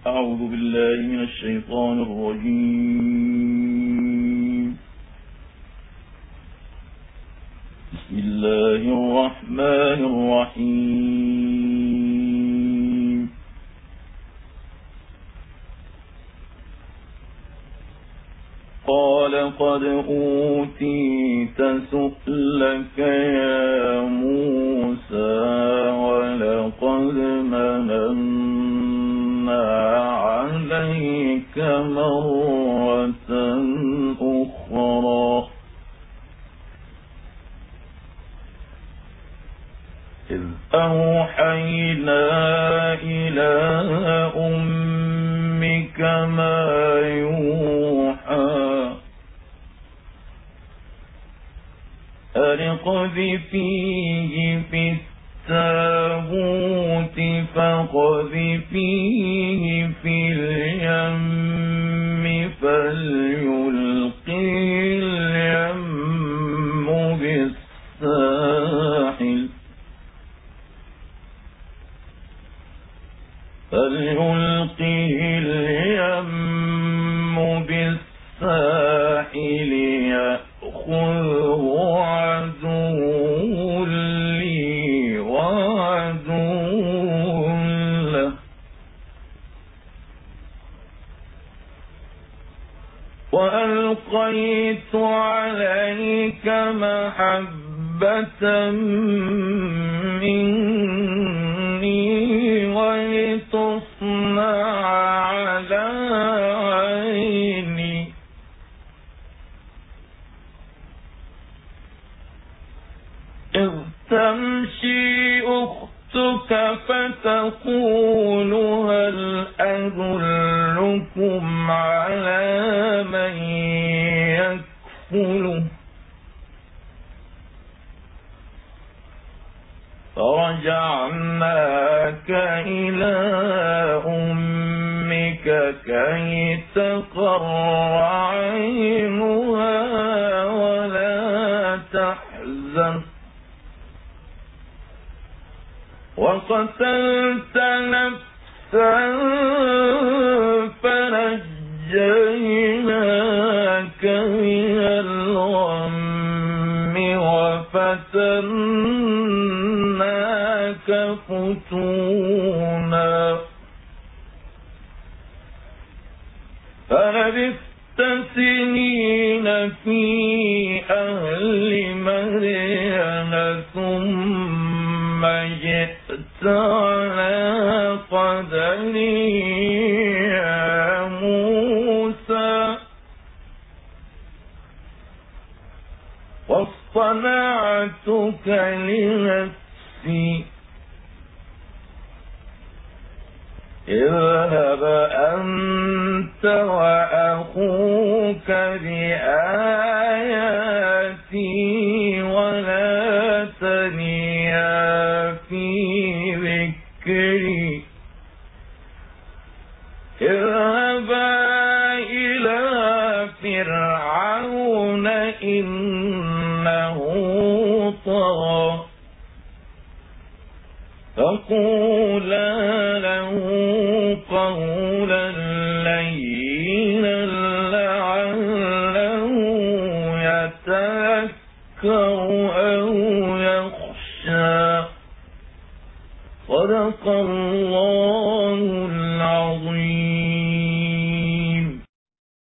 أعوذ بالله من الشيطان الرجيم. بسم الله الرحمن الرحيم. قال قد أوتيت سؤلك يا موسى ولقد مننا عليك مرة أخرى إذ أوحينا إلى أمك ما يوحى أن اقذفيه في التابوت فاقذفيه في اليم فليلقه اليم بالساحل يأخذه عدو لي وعدو له وألقيت عليك محبة مني ولتصنع على عيني إذ تمشي أختك فتقول هل أدلكم على من يكفله فرجعناك إلى أمك كي تقر عينها ولا تحزن وقتلت نفسا فنجيناك من الغم وفتناك فتونا فلبثت سنين في أهل مدين ثم جئت على قدري يا موسى واصطنعتك لنفسي اذهب أنت وأخوك بآياتي ولا تنيا في ذكري اذهبا إلى فرعون إنه طغى فقولا له قولا لينا لعله يتذكر أو يخشى صدق الله